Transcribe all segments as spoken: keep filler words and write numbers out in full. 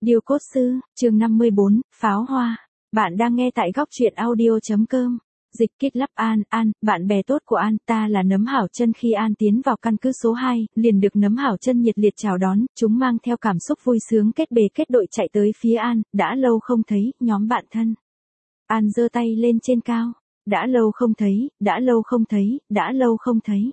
Điêu Cốt Sư, chương năm mươi bốn, Pháo Hoa. Bạn đang nghe tại góc truyện audio.com. Dịch Kít Lắp An, An, bạn bè tốt của An, ta là Nấm Hảo Chân. Khi An tiến vào căn cứ số hai, liền được Nấm Hảo Chân nhiệt liệt chào đón, chúng mang theo cảm xúc vui sướng kết bè kết đội chạy tới phía An, đã lâu không thấy, nhóm bạn thân. An giơ tay lên trên cao, đã lâu không thấy, đã lâu không thấy, đã lâu không thấy.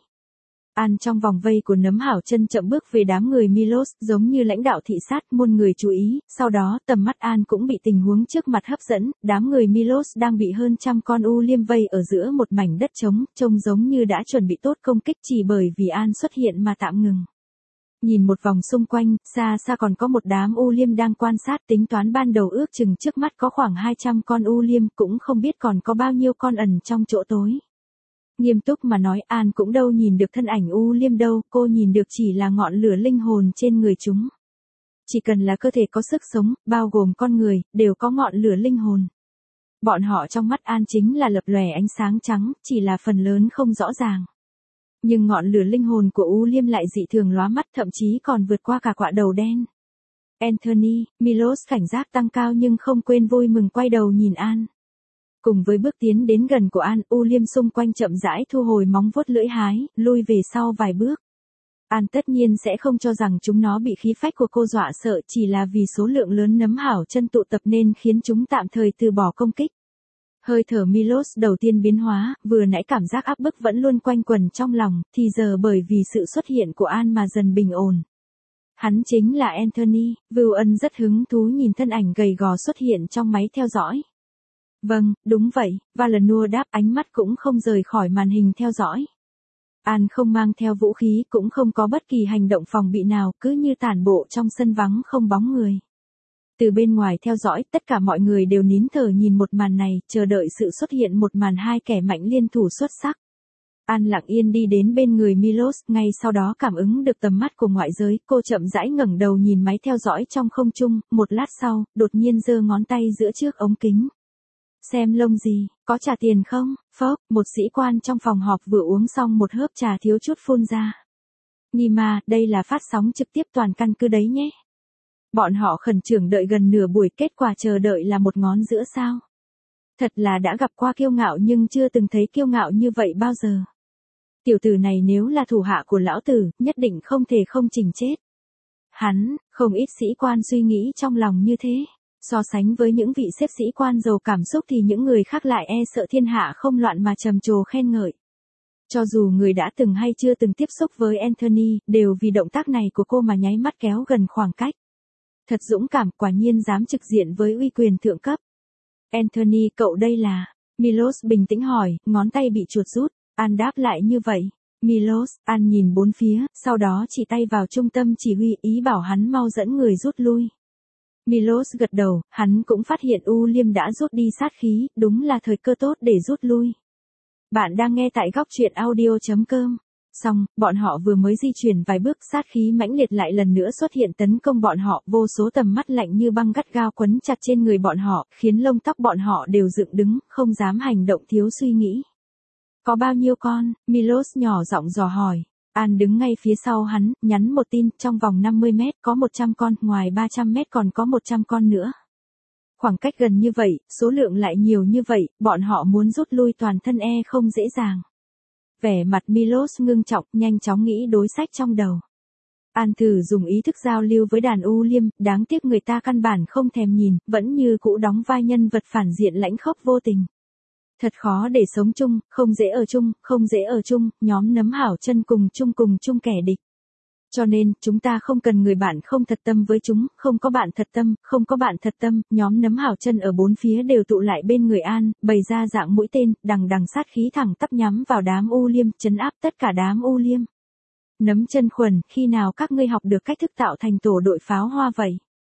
An trong vòng vây của Nấm Hảo Chân chậm bước về đám người Milos, giống như lãnh đạo thị sát, muôn người chú ý, sau đó tầm mắt An cũng bị tình huống trước mặt hấp dẫn, đám người Milos đang bị hơn trăm con u liêm vây ở giữa một mảnh đất trống, trông giống như đã chuẩn bị tốt công kích chỉ bởi vì An xuất hiện mà tạm ngừng. Nhìn một vòng xung quanh, xa xa còn có một đám u liêm đang quan sát, tính toán ban đầu ước chừng trước mắt có khoảng hai trăm con u liêm, cũng không biết còn có bao nhiêu con ẩn trong chỗ tối. Nghiêm túc mà nói, An cũng đâu nhìn được thân ảnh u liêm đâu, cô nhìn được chỉ là ngọn lửa linh hồn trên người chúng. Chỉ cần là cơ thể có sức sống, bao gồm con người, đều có ngọn lửa linh hồn. Bọn họ trong mắt An chính là lập lòe ánh sáng trắng, chỉ là phần lớn không rõ ràng. Nhưng ngọn lửa linh hồn của u liêm lại dị thường lóa mắt, thậm chí còn vượt qua cả quạ đầu đen. Anthony, Milos cảnh giác tăng cao nhưng không quên vui mừng quay đầu nhìn An. Cùng với bước tiến đến gần của An, u liêm xung quanh chậm rãi thu hồi móng vuốt lưỡi hái, lui về sau vài bước. An tất nhiên sẽ không cho rằng chúng nó bị khí phách của cô dọa sợ, chỉ là vì số lượng lớn Nấm Hảo Chân tụ tập nên khiến chúng tạm thời từ bỏ công kích. Hơi thở Milos đầu tiên biến hóa, vừa nãy cảm giác áp bức vẫn luôn quanh quẩn trong lòng, thì giờ bởi vì sự xuất hiện của An mà dần bình ổn. Hắn chính là Anthony, Vưu Ân rất hứng thú nhìn thân ảnh gầy gò xuất hiện trong máy theo dõi. Vâng, đúng vậy, Valanua đáp, ánh mắt cũng không rời khỏi màn hình theo dõi. An không mang theo vũ khí, cũng không có bất kỳ hành động phòng bị nào, cứ như tản bộ trong sân vắng không bóng người. Từ bên ngoài theo dõi, tất cả mọi người đều nín thở nhìn một màn này, chờ đợi sự xuất hiện một màn hai kẻ mạnh liên thủ xuất sắc. An lặng yên đi đến bên người Milos, ngay sau đó cảm ứng được tầm mắt của ngoại giới, cô chậm rãi ngẩng đầu nhìn máy theo dõi trong không trung, một lát sau, đột nhiên giơ ngón tay giữa trước ống kính. Xem lông gì, có trả tiền không? Phốc, một sĩ quan trong phòng họp vừa uống xong một hớp trà thiếu chút phun ra. Nima, đây là phát sóng trực tiếp toàn căn cứ đấy nhé. Bọn họ khẩn trương đợi gần nửa buổi, kết quả chờ đợi là một ngón giữa sao. Thật là đã gặp qua kiêu ngạo nhưng chưa từng thấy kiêu ngạo như vậy bao giờ. Tiểu tử này nếu là thủ hạ của lão tử, nhất định không thể không chỉnh chết. Hắn, không ít sĩ quan suy nghĩ trong lòng như thế. So sánh với những vị xếp sĩ quan giàu cảm xúc thì những người khác lại e sợ thiên hạ không loạn mà trầm trồ khen ngợi. Cho dù người đã từng hay chưa từng tiếp xúc với Anthony, đều vì động tác này của cô mà nháy mắt kéo gần khoảng cách. Thật dũng cảm, quả nhiên dám trực diện với uy quyền thượng cấp. Anthony, cậu đây là... Milos bình tĩnh hỏi, ngón tay bị chuột rút. An đáp lại như vậy. Milos, An nhìn bốn phía, sau đó chỉ tay vào trung tâm chỉ huy, ý bảo hắn mau dẫn người rút lui. Milos gật đầu, hắn cũng phát hiện u liêm đã rút đi sát khí, đúng là thời cơ tốt để rút lui. Bạn đang nghe tại góc truyện audio.com. Xong, bọn họ vừa mới di chuyển vài bước, sát khí mãnh liệt lại lần nữa xuất hiện tấn công bọn họ, vô số tầm mắt lạnh như băng gắt gao quấn chặt trên người bọn họ, khiến lông tóc bọn họ đều dựng đứng, không dám hành động thiếu suy nghĩ. Có bao nhiêu con? Milos nhỏ giọng dò hỏi. An đứng ngay phía sau hắn, nhắn một tin, trong vòng năm mươi mét có một trăm con, ngoài ba trăm mét còn có một trăm con nữa. Khoảng cách gần như vậy, số lượng lại nhiều như vậy, bọn họ muốn rút lui toàn thân e không dễ dàng. Vẻ mặt Milos ngưng trọng, nhanh chóng nghĩ đối sách trong đầu. An thử dùng ý thức giao lưu với đàn u liêm, đáng tiếc người ta căn bản không thèm nhìn, vẫn như cũ đóng vai nhân vật phản diện lãnh khốc vô tình. Thật khó để sống chung, không dễ ở chung, không dễ ở chung, nhóm Nấm Hảo Chân cùng chung cùng chung kẻ địch. Cho nên, chúng ta không cần người bạn không thật tâm với chúng, không có bạn thật tâm, không có bạn thật tâm, nhóm Nấm Hảo Chân ở bốn phía đều tụ lại bên người An, bày ra dạng mũi tên, đằng đằng sát khí thẳng tắp nhắm vào đám u liêm, trấn áp tất cả đám u liêm. Nấm Chân Khuẩn, khi nào các ngươi học được cách thức tạo thành tổ đội pháo hoa vậy?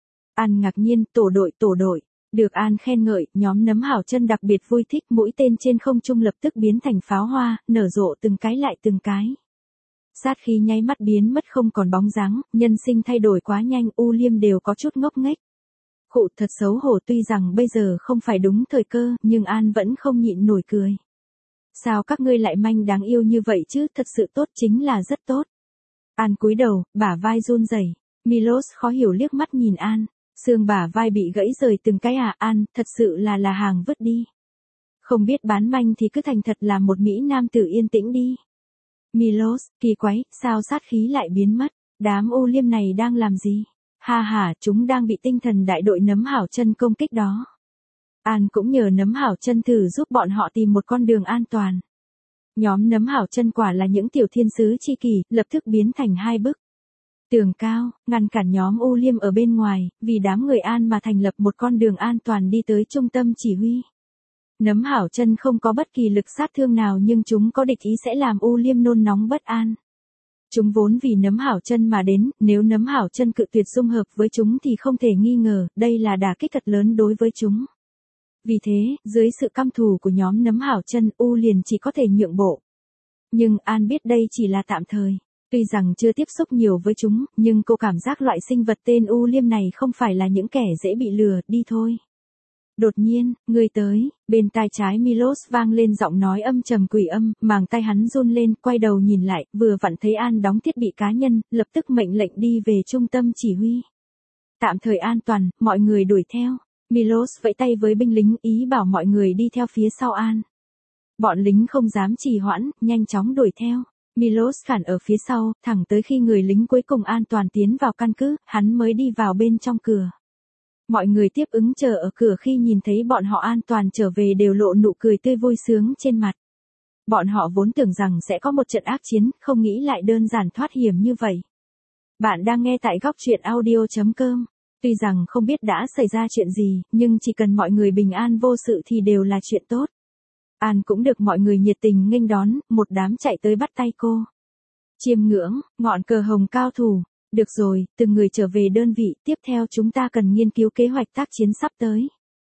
An ngạc nhiên, tổ đội, tổ đội. Được An khen ngợi, nhóm Nấm Hảo Chân đặc biệt vui thích, mũi tên trên không trung lập tức biến thành pháo hoa, nở rộ từng cái lại từng cái. Sát khí nháy mắt biến mất không còn bóng dáng, nhân sinh thay đổi quá nhanh, u liêm đều có chút ngốc nghếch. Khụ, thật xấu hổ, tuy rằng bây giờ không phải đúng thời cơ, nhưng An vẫn không nhịn nổi cười. Sao các ngươi lại manh đáng yêu như vậy chứ, thật sự tốt, chính là rất tốt. An cúi đầu, bả vai run rẩy. Milos khó hiểu liếc mắt nhìn An. Xương bả vai bị gãy rời từng cái à, An, thật sự là là hàng vứt đi. Không biết bán manh thì cứ thành thật là một mỹ nam tử yên tĩnh đi. Milos, kỳ quái, sao sát khí lại biến mất? Đám ô liêm này đang làm gì? Ha ha, chúng đang bị tinh thần đại đội nấm hảo chân công kích đó. An cũng nhờ nấm hảo chân thử giúp bọn họ tìm một con đường an toàn. Nhóm nấm hảo chân quả là những tiểu thiên sứ chi kỷ, lập tức biến thành hai bức tường cao, ngăn cản nhóm ô liêm ở bên ngoài, vì đám người An mà thành lập một con đường an toàn đi tới trung tâm chỉ huy. Nấm hảo chân không có bất kỳ lực sát thương nào nhưng chúng có địch ý sẽ làm ô liêm nôn nóng bất an. Chúng vốn vì nấm hảo chân mà đến, nếu nấm hảo chân cự tuyệt dung hợp với chúng thì không thể nghi ngờ, đây là đả kích thật lớn đối với chúng. Vì thế, dưới sự căm thù của nhóm nấm hảo chân, U liền chỉ có thể nhượng bộ. Nhưng An biết đây chỉ là tạm thời. Tuy rằng chưa tiếp xúc nhiều với chúng, nhưng cô cảm giác loại sinh vật tên U liêm này không phải là những kẻ dễ bị lừa, đi thôi. Đột nhiên, người tới, bên tai trái Milos vang lên giọng nói âm trầm quỷ âm, màng tai hắn run lên, quay đầu nhìn lại, vừa vặn thấy An đóng thiết bị cá nhân, lập tức mệnh lệnh đi về trung tâm chỉ huy. Tạm thời an toàn, mọi người đuổi theo. Milos vẫy tay với binh lính ý bảo mọi người đi theo phía sau An. Bọn lính không dám trì hoãn, nhanh chóng đuổi theo. Milos khản ở phía sau, thẳng tới khi người lính cuối cùng an toàn tiến vào căn cứ, hắn mới đi vào bên trong cửa. Mọi người tiếp ứng chờ ở cửa khi nhìn thấy bọn họ an toàn trở về đều lộ nụ cười tươi vui sướng trên mặt. Bọn họ vốn tưởng rằng sẽ có một trận ác chiến, không nghĩ lại đơn giản thoát hiểm như vậy. Bạn đang nghe tại góc truyện audio chấm com. Tuy rằng không biết đã xảy ra chuyện gì, nhưng chỉ cần mọi người bình an vô sự thì đều là chuyện tốt. An cũng được mọi người nhiệt tình nghênh đón, một đám chạy tới bắt tay cô. Chiêm ngưỡng, ngọn cờ hồng cao thủ. Được rồi, từng người trở về đơn vị, tiếp theo chúng ta cần nghiên cứu kế hoạch tác chiến sắp tới.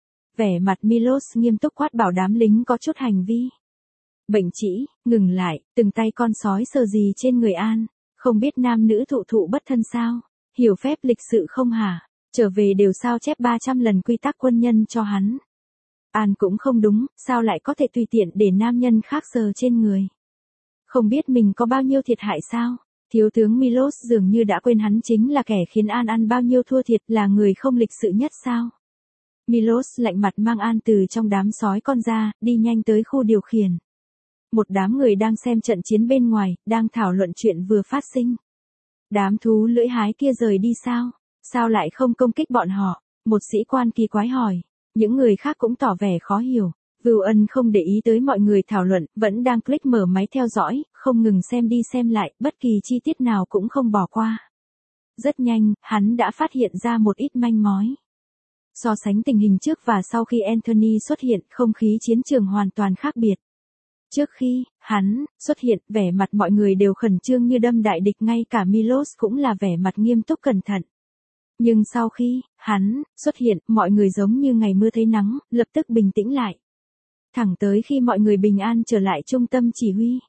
Vẻ mặt Milos nghiêm túc quát bảo đám lính có chút hành vi. Bệnh trĩ, ngừng lại, từng tay con sói sờ gì trên người An, không biết nam nữ thụ thụ bất thân sao, hiểu phép lịch sự không hả, trở về đều sao chép ba trăm lần quy tắc quân nhân cho hắn. An cũng không đúng, sao lại có thể tùy tiện để nam nhân khác sờ trên người. Không biết mình có bao nhiêu thiệt hại sao? Thiếu tướng Milos dường như đã quên hắn chính là kẻ khiến An ăn bao nhiêu thua thiệt, là người không lịch sự nhất sao? Milos lạnh mặt mang An từ trong đám sói con ra, đi nhanh tới khu điều khiển. Một đám người đang xem trận chiến bên ngoài, đang thảo luận chuyện vừa phát sinh. Đám thú lưỡi hái kia rời đi sao? Sao lại không công kích bọn họ? Một sĩ quan kỳ quái hỏi. Những người khác cũng tỏ vẻ khó hiểu. Vưu Ân không để ý tới mọi người thảo luận, vẫn đang click mở máy theo dõi, không ngừng xem đi xem lại, bất kỳ chi tiết nào cũng không bỏ qua. Rất nhanh, hắn đã phát hiện ra một ít manh mối. So sánh tình hình trước và sau khi Anthony xuất hiện, không khí chiến trường hoàn toàn khác biệt. Trước khi hắn xuất hiện, vẻ mặt mọi người đều khẩn trương như đâm đại địch, ngay cả Milos cũng là vẻ mặt nghiêm túc cẩn thận. Nhưng sau khi hắn xuất hiện, mọi người giống như ngày mưa thấy nắng, lập tức bình tĩnh lại. Thẳng tới khi mọi người bình an trở lại trung tâm chỉ huy.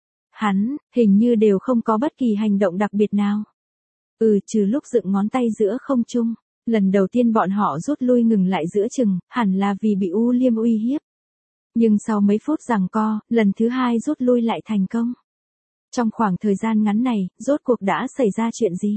Hắn, hình như đều không có bất kỳ hành động đặc biệt nào. Ừ, trừ lúc dựng ngón tay giữa không trung. Lần đầu tiên bọn họ rút lui ngừng lại giữa chừng, hẳn là vì bị U Liêm uy hiếp. Nhưng sau mấy phút giằng co, lần thứ hai rút lui lại thành công. Trong khoảng thời gian ngắn này, rốt cuộc đã xảy ra chuyện gì?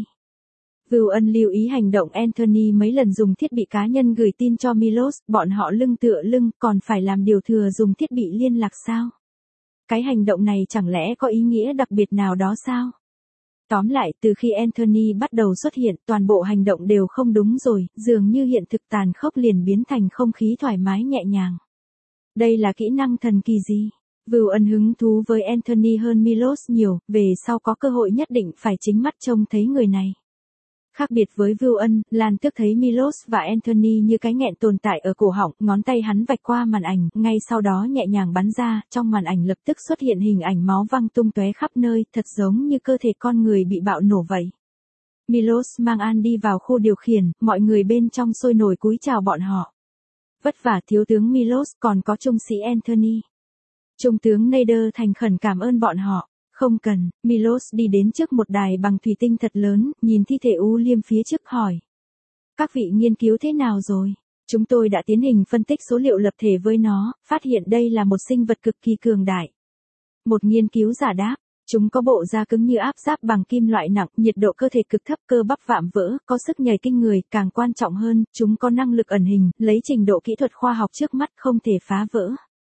Vưu Ân lưu ý hành động Anthony mấy lần dùng thiết bị cá nhân gửi tin cho Milos, bọn họ lưng tựa lưng, còn phải làm điều thừa dùng thiết bị liên lạc sao? Cái hành động này chẳng lẽ có ý nghĩa đặc biệt nào đó sao? Tóm lại, từ khi Anthony bắt đầu xuất hiện, toàn bộ hành động đều không đúng rồi, dường như hiện thực tàn khốc liền biến thành không khí thoải mái nhẹ nhàng. Đây là kỹ năng thần kỳ gì? Vưu Ân hứng thú với Anthony hơn Milos nhiều, về sau có cơ hội nhất định phải chính mắt trông thấy người này. Khác biệt với Vưu Ân, Lan Tước thấy Milos và Anthony như cái nghẹn tồn tại ở cổ họng, ngón tay hắn vạch qua màn ảnh, ngay sau đó nhẹ nhàng bắn ra, trong màn ảnh lập tức xuất hiện hình ảnh máu văng tung tóe khắp nơi, thật giống như cơ thể con người bị bạo nổ vậy. Milos mang An đi vào khu điều khiển, mọi người bên trong sôi nổi cúi chào bọn họ. Vất vả thiếu tướng Milos, còn có trung sĩ Anthony. Trung tướng Nader thành khẩn cảm ơn bọn họ. Không cần, Milos đi đến trước một đài bằng thủy tinh thật lớn, nhìn thi thể U Liêm phía trước hỏi. Các vị nghiên cứu thế nào rồi? Chúng tôi đã tiến hành phân tích số liệu lập thể với nó, phát hiện đây là một sinh vật cực kỳ cường đại. Một nghiên cứu giả đáp, Chúng có bộ da cứng như áp giáp bằng kim loại nặng, nhiệt độ cơ thể cực thấp, cơ bắp vạm vỡ, có sức nhảy kinh người, càng quan trọng hơn, chúng có năng lực ẩn hình, lấy trình độ kỹ thuật khoa học trước mắt không thể phá vỡ.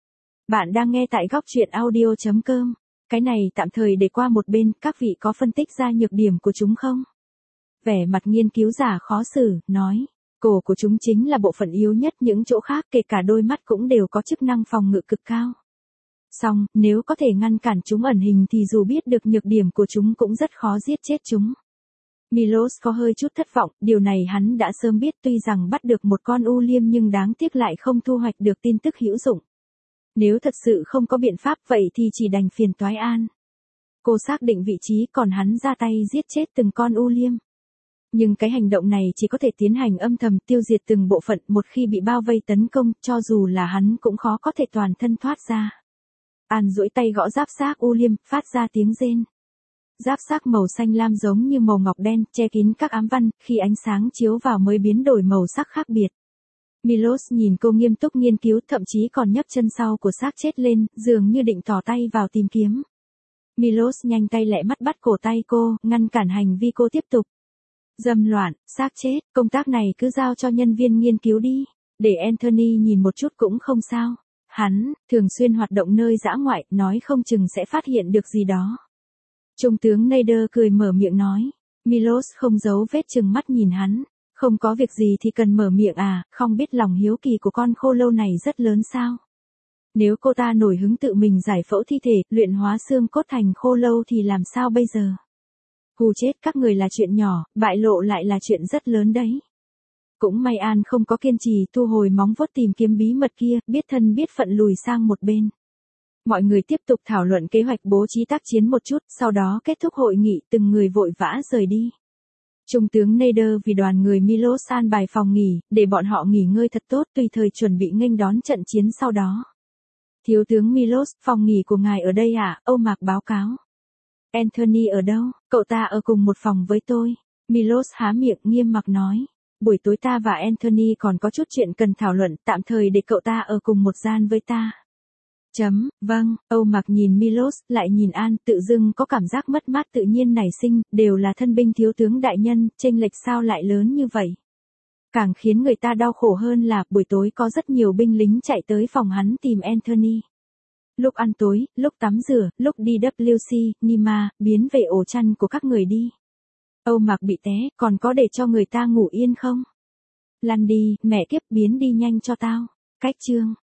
Bạn đang nghe tại góc truyện audio chấm com. Cái này tạm thời để qua một bên, các vị có phân tích ra nhược điểm của chúng không? Vẻ mặt nghiên cứu giả khó xử, nói, cổ của chúng chính là bộ phận yếu nhất, những chỗ khác kể cả đôi mắt cũng đều có chức năng phòng ngự cực cao. Song, nếu có thể ngăn cản chúng ẩn hình thì dù biết được nhược điểm của chúng cũng rất khó giết chết chúng. Milos có hơi chút thất vọng, điều này hắn đã sớm biết, tuy rằng bắt được một con u liêm nhưng đáng tiếc lại không thu hoạch được tin tức hữu dụng. Nếu thật sự không có biện pháp vậy thì chỉ đành phiền toái An. Cô xác định vị trí còn hắn ra tay giết chết từng con u liêm. Nhưng cái hành động này chỉ có thể tiến hành âm thầm, tiêu diệt từng bộ phận, một khi bị bao vây tấn công, cho dù là hắn cũng khó có thể toàn thân thoát ra. An duỗi tay gõ giáp xác u liêm, phát ra tiếng rên. Giáp xác màu xanh lam giống như màu ngọc đen, che kín các ám văn, khi ánh sáng chiếu vào mới biến đổi màu sắc khác biệt. Milos nhìn cô nghiêm túc nghiên cứu, thậm chí còn nhấc chân sau của xác chết lên, dường như định thò tay vào tìm kiếm. Milos nhanh tay lẹ mắt bắt cổ tay cô, ngăn cản hành vi cô tiếp tục. Dâm loạn, xác chết, công tác này cứ giao cho nhân viên nghiên cứu đi, để Anthony nhìn một chút cũng không sao. Hắn, thường xuyên hoạt động nơi dã ngoại, nói không chừng sẽ phát hiện được gì đó. Trung tướng Nader cười mở miệng nói. Milos không giấu vết chừng mắt nhìn hắn. Không có việc gì thì cần mở miệng à, không biết lòng hiếu kỳ của con khô lâu này rất lớn sao? Nếu cô ta nổi hứng tự mình giải phẫu thi thể, luyện hóa xương cốt thành khô lâu thì làm sao bây giờ? Hù chết các người là chuyện nhỏ, bại lộ lại là chuyện rất lớn đấy. Cũng may An không có kiên trì thu hồi móng vuốt tìm kiếm bí mật kia, biết thân biết phận lùi sang một bên. Mọi người tiếp tục thảo luận kế hoạch bố trí tác chiến một chút, sau đó kết thúc hội nghị, từng người vội vã rời đi. Trung tướng Nader vì đoàn người Milos an bài phòng nghỉ, để bọn họ nghỉ ngơi thật tốt, tùy thời chuẩn bị nghênh đón trận chiến sau đó. Thiếu tướng Milos, phòng nghỉ của ngài ở đây à? Âu Mạc báo cáo. Anthony ở đâu? Cậu ta ở cùng một phòng với tôi. Milos há miệng nghiêm mặc nói. Buổi tối ta và Anthony còn có chút chuyện cần thảo luận, tạm thời để cậu ta ở cùng một gian với ta. Chấm, vâng, Âu Mạc nhìn Milos, lại nhìn An, tự dưng có cảm giác mất mát tự nhiên nảy sinh, đều là thân binh thiếu tướng đại nhân, chênh lệch sao lại lớn như vậy. Càng khiến người ta đau khổ hơn là, buổi tối có rất nhiều binh lính chạy tới phòng hắn tìm Anthony. Lúc ăn tối, lúc tắm rửa, lúc đi W C, Nima, biến về ổ chăn của các người đi. Âu Mạc bị té, còn có để cho người ta ngủ yên không? Lăn đi, mẹ kiếp, biến đi nhanh cho tao. Cách chương.